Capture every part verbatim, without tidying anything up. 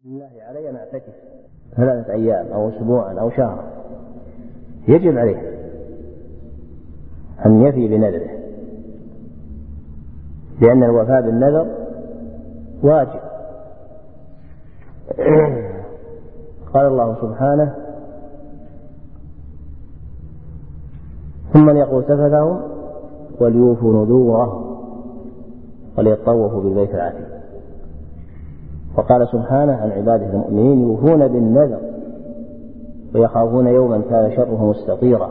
بالله علي أن أعتكف ثلاثة أيام أو أسبوعا أو شهرا، يجب عليه أن يفي بنذره، لأن الوفاء بالنذر واجب. قال الله سبحانه: ثم ليقضوا تفثهم وليوفوا نذورهم وليطوفوا بالبيت العتيق. وقال سبحانه عن عباده المؤمنين: يوفون بالنذر ويخافون يوما كان شره مستطيرا.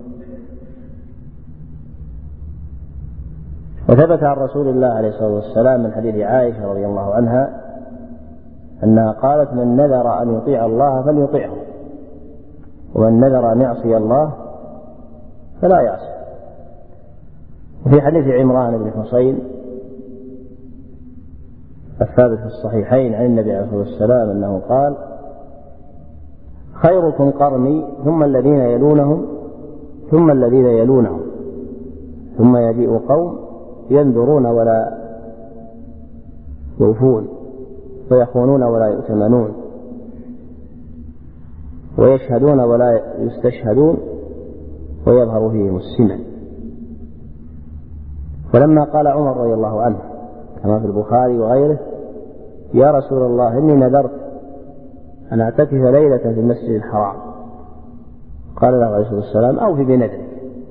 وثبت عن رسول الله عليه الصلاة والسلام من حديث عائشة رضي الله عنها أنها قالت: من نذر أن يطيع الله فليطيعه، ومن نذر أن يعصي الله فلا يعصي. وفي حديث عمران بن حصين الثابت في الصحيحين عن النبي عليه الصلاة والسلام أنه قال: خيركم قرني ثم الذين يلونهم ثم الذين يلونهم ثم يجيء قوم ينذرون ولا يوفون ويخونون ولا يؤتمنون ويشهدون ولا يستشهدون ويظهر فيهم السمن. ولما قال عمر رضي الله عنه كما في البخاري وغيره: يا رسول الله إني نذرت أن أعتكف ليلة في المسجد الحرام، قال له عليه الصلاة والسلام: أوفي بنذرك.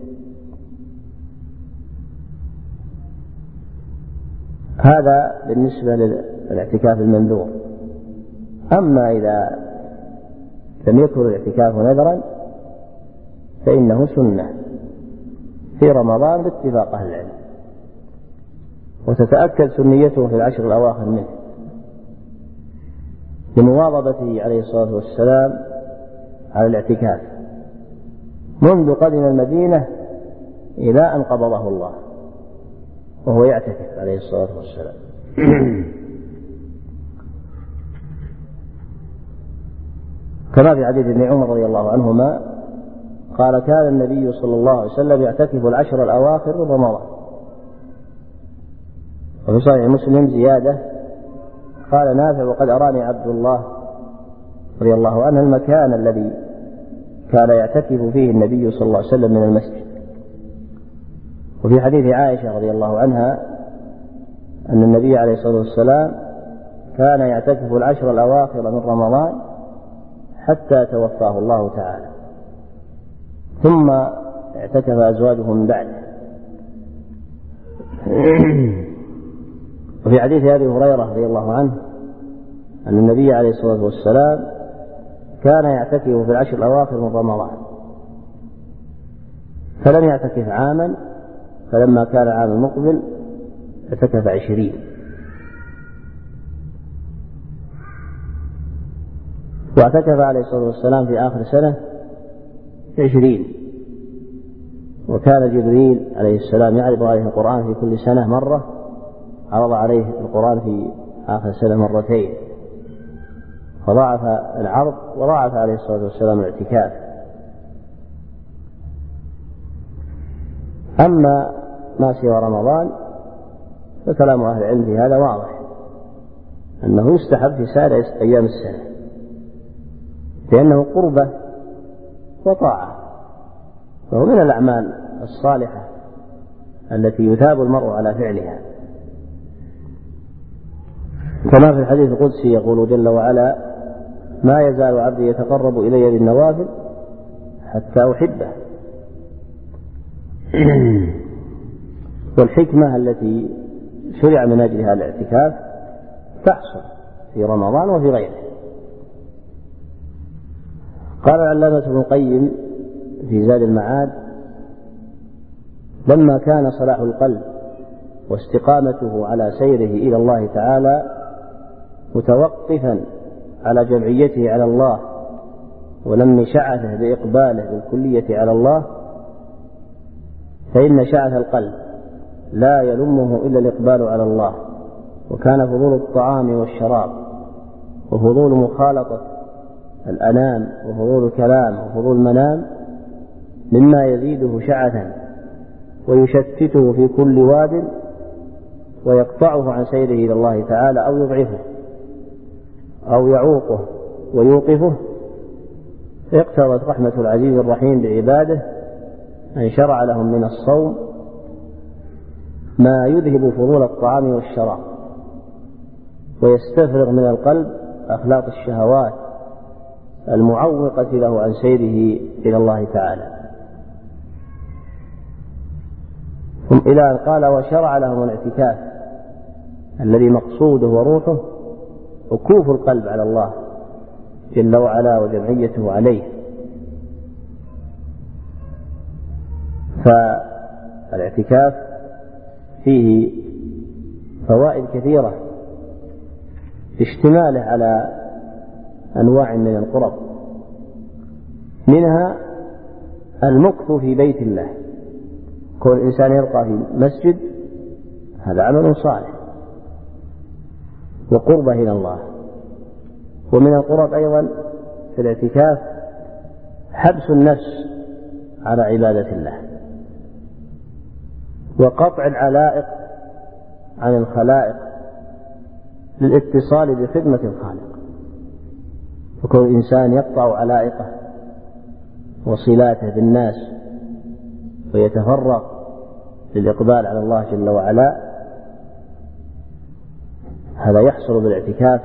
هذا بالنسبة للاعتكاف المنذور. أما إذا لم يكن الاعتكاف نذرا فإنه سنة في رمضان باتفاق أهل العلم، وتتأكد سنيته في العشر الأواخر منه لمواظبته عليه الصلاة والسلام على الاعتكاف منذ قدم المدينة إلى أن قبضه الله وهو يعتكف عليه الصلاة والسلام. كما في حديث ابن عمر رضي الله عنهما قال: كان النبي صلى الله عليه وسلم يعتكف العشر الأواخر من رمضان. وفي صحيح مسلم زيادة قال نافع: وقد أراني عبد الله رضي الله عنه المكان الذي كان يعتكف فيه النبي صلى الله عليه وسلم من المسجد. وفي حديث عائشة رضي الله عنها أن النبي عليه الصلاة والسلام كان يعتكف العشر الأواخر من رمضان حتى توفاه الله تعالى، ثم اعتكف أزواجه من بعده. وفي حديث أبي هريرة رضي الله عنه أن النبي عليه الصلاة والسلام كان يعتكف في العشر الأواخر من رمضان، فلم يعتكف عاما، فلما كان عام المقبل اعتكف عشرين. واعتكف عليه الصلاة والسلام في آخر سنة عشرين. وكان جبريل عليه السلام يعرض عليه القرآن في كل سنة مرة، عرض عليه القرآن في آخر سنة مرتين، فضاعف العرض وضاعف عليه الصلاة والسلام الاعتكاف. أما ما سوى رمضان فكلام أهل العلم في هذا واضح، أنه يستحب في سائر أيام السنة، لأنه قربة وطاعة، وهو من الأعمال الصالحة التي يثاب المرء على فعلها. كما في الحديث القدسي يقول جل وعلا: ما يزال عبدي يتقرب إلي بالنوافل حتى أحبه. والحكمة التي شرع من أجلها الاعتكاف تحصل في رمضان وفي غيره. قال العلامة ابن القيم في زاد المعاد: لما كان صلاح القلب واستقامته على سيره إلى الله تعالى متوقفا على جمعيته على الله ولم شعثه بإقباله بالكلية على الله، فإن شعث القلب لا يلمه إلا الإقبال على الله. وكان فضول الطعام والشراب وفضول مخالطة الأنام وفضول الكلام وفضول المنام مما يزيده شعثا ويشتته في كل واد ويقطعه عن سيره إلى الله تعالى أو يضعفه أو يعوقه ويوقفه، اقتضت رحمة العزيز الرحيم بعباده أن شرع لهم من الصوم ما يذهب فضول الطعام والشراب ويستفرغ من القلب أخلاق الشهوات المعوقة له عن سيره إلى الله تعالى. ثم إلى أن قال وشرع لهم الاعتكاف الذي مقصوده وروحه وكوف القلب على الله جل وعلا وجمعيته عليه. فالاعتكاف فيه فوائد كثيرة اشتماله على أنواع من القرب، منها المكث في بيت الله، كون الإنسان يبقى في مسجد هذا عمل صالح وقربة إلى الله. ومن القرب أيضا في الاعتكاف حبس النفس على عبادة الله وقطع العلائق عن الخلائق للاتصال بخدمة الخالق. وكون الإنسان يقطع علائقه وصلاته بالناس ويتفرغ للإقبال على الله جل وعلا، هذا يحصل بالاعتكاف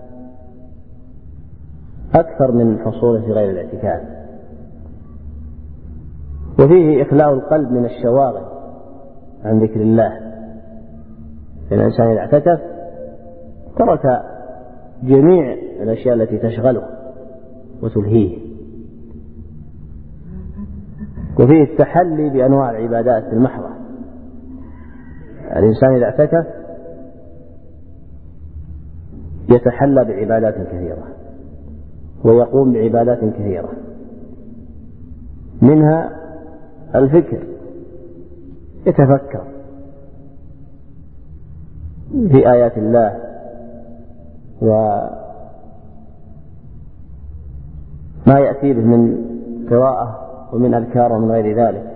أكثر من حصوله في غير الاعتكاف. وفيه إخلاء القلب من الشواغل عن ذكر الله، الإنسان إذا اعتكف ترك جميع الأشياء التي تشغله وتلهيه. وفيه التحلي بأنواع العبادات المحضة، الإنسان إذا اعتكف يتحلى بعبادات كثيرة ويقوم بعبادات كثيرة، منها الفكر، يتفكر في آيات الله وما يأتي به من قراءة ومن أذكار ومن غير ذلك.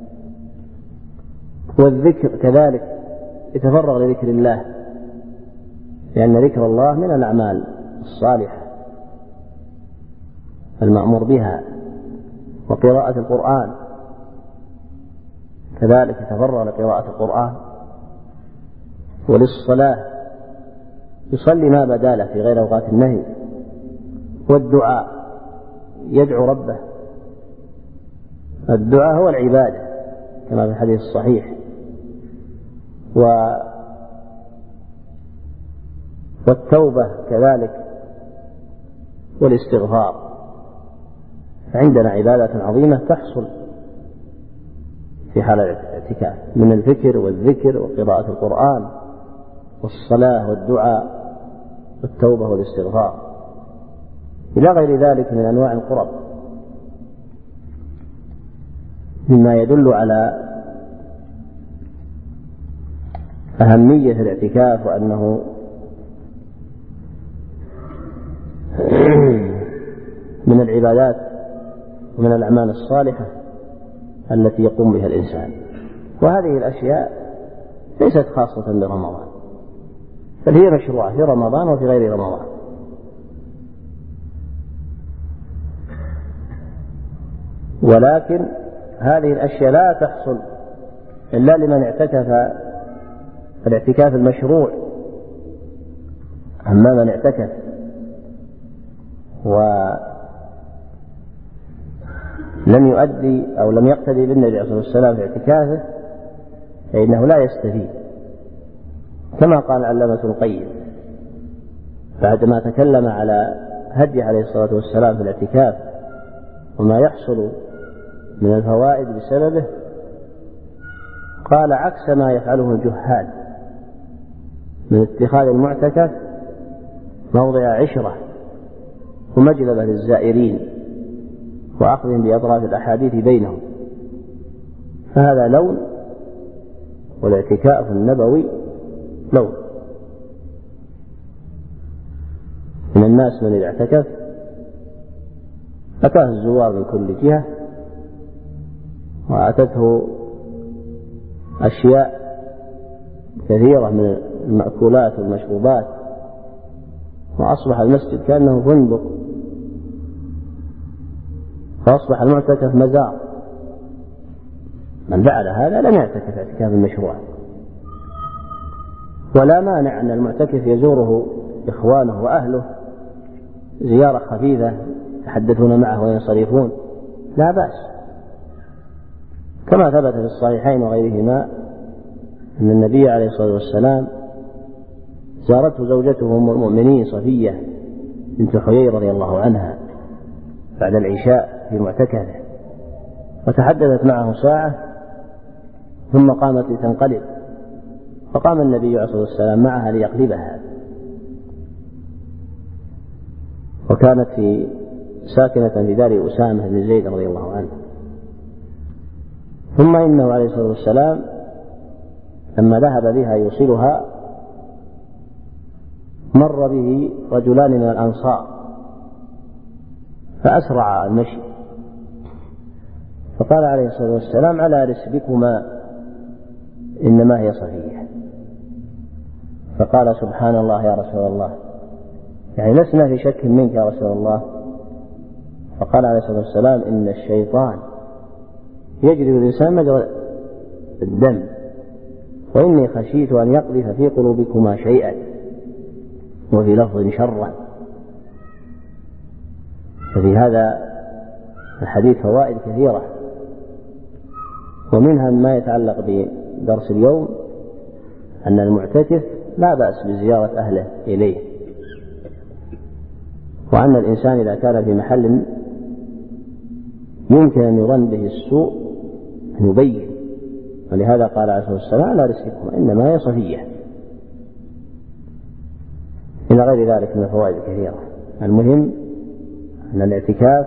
والذكر كذلك يتفرغ لذكر الله، لأن ذكر الله من الأعمال الصالحة المأمور بها. وقراءة القرآن كذلك يتفرغ لقراءة القرآن. وللصلاة يصلي ما بدا له في غير أوقات النهي. والدعاء يدعو ربه، الدعاء هو العبادة كما في الحديث الصحيح. و والتوبة كذلك والاستغفار. فعندنا عبادة عظيمة تحصل في حال الاعتكاف من الفكر والذكر وقراءة القرآن والصلاة والدعاء والتوبة والاستغفار إلى غير ذلك من أنواع القرب، مما يدل على أهمية الاعتكاف وأنه من العبادات ومن الأعمال الصالحة التي يقوم بها الإنسان. وهذه الأشياء ليست خاصة برمضان، بل هي مشروعة في رمضان وفي غير رمضان. ولكن هذه الأشياء لا تحصل إلا لمن اعتكف الاعتكاف المشروع. أما من اعتكف ولم يؤدي أو لم يقتدي بالنبي عليه الصلاة والسلام في اعتكافه فإنه لا يستفيد، كما قال العلامة ابن القيم بعدما تكلم على هدي عليه الصلاة والسلام في الاعتكاف وما يحصل من الفوائد بسببه، قال عكس ما يفعله الجهال من اتخاذ المعتكف موضع عشرة ومجلبة للزائرين وأخذهم بأطراف الأحاديث بينهم، فهذا لون، والاعتكاف النبوي لون. من الناس من إذا اعتكف أتاه الزوار من كل جهة وأتته أشياء كثيرة من المأكولات والمشروبات وأصبح المسجد كأنه فندق، فأصبح المعتكف مزار. من فعل هذا لم يعتكف اعتكاف المشروع. ولا مانع أن المعتكف يزوره إخوانه وأهله زيارة خفيفة يتحدثون معه وينصرفون، لا بأس، كما ثبت في الصحيحين وغيرهما أن النبي عليه الصلاة والسلام زارته زوجته أم المؤمنين صفية بنت حيي رضي الله عنها بعد العشاء في معتكفه، وتحدثت معه ساعة ثم قامت لتنقلب، فقام النبي عليه الصلاة والسلام معها ليقلبها، وكانت في ساكنة في دار أسامة بن زيد رضي الله عنه. ثم إنه عليه الصلاة والسلام لما ذهب بها يوصلها مر به رجلان من الأنصار فأسرع المشي، فقال عليه الصلاة والسلام: على رسلكما إنما هي صفية. فقال: سبحان الله يا رسول الله، يعني لسنا في شك منك يا رسول الله. فقال عليه الصلاة والسلام: إن الشيطان يجري بالإنسان مجرى الدم، وإني خشيت أن يقذف في قلوبكما شيئا، وفي لفظ شرا. ففي هذا الحديث فوائد كثيرة، ومنها ما يتعلق بدرس اليوم أن المعتكف لا بأس بزيارة أهله إليه، وأن الإنسان إذا كان في محل يمكن أن يظن به السوء أن يبين، ولهذا قال عليه الصلاة والسلام: على رسلكم إنما هي صفية، إلى غير ذلك من الفوائد الكثيرة. المهم أن الاعتكاف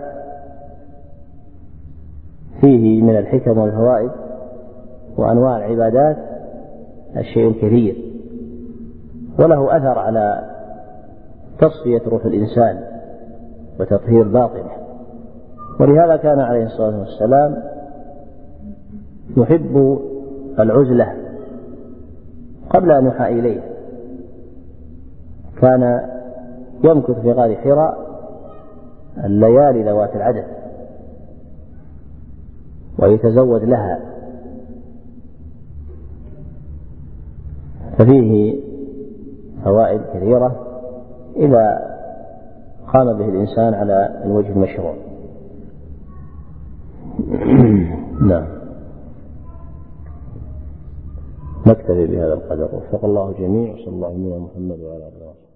فيه من الحكم والفوائد وأنواع العبادات الشيء الكثير، وله أثر على تصفية روح الإنسان وتطهير باطنه. ولهذا كان عليه الصلاة والسلام يحب العزلة قبل أن يوحى إليه، كان يمكث في غار حراء الليالي ذوات العدد ويتزود لها، ففيه فوائد كثيرة إذا قام به الإنسان على الوجه المشروع. نعم، نكتفي بهذا القدر، وفق الله جميع، صلى الله عليه وسلم محمد وعلى آله وصحبه.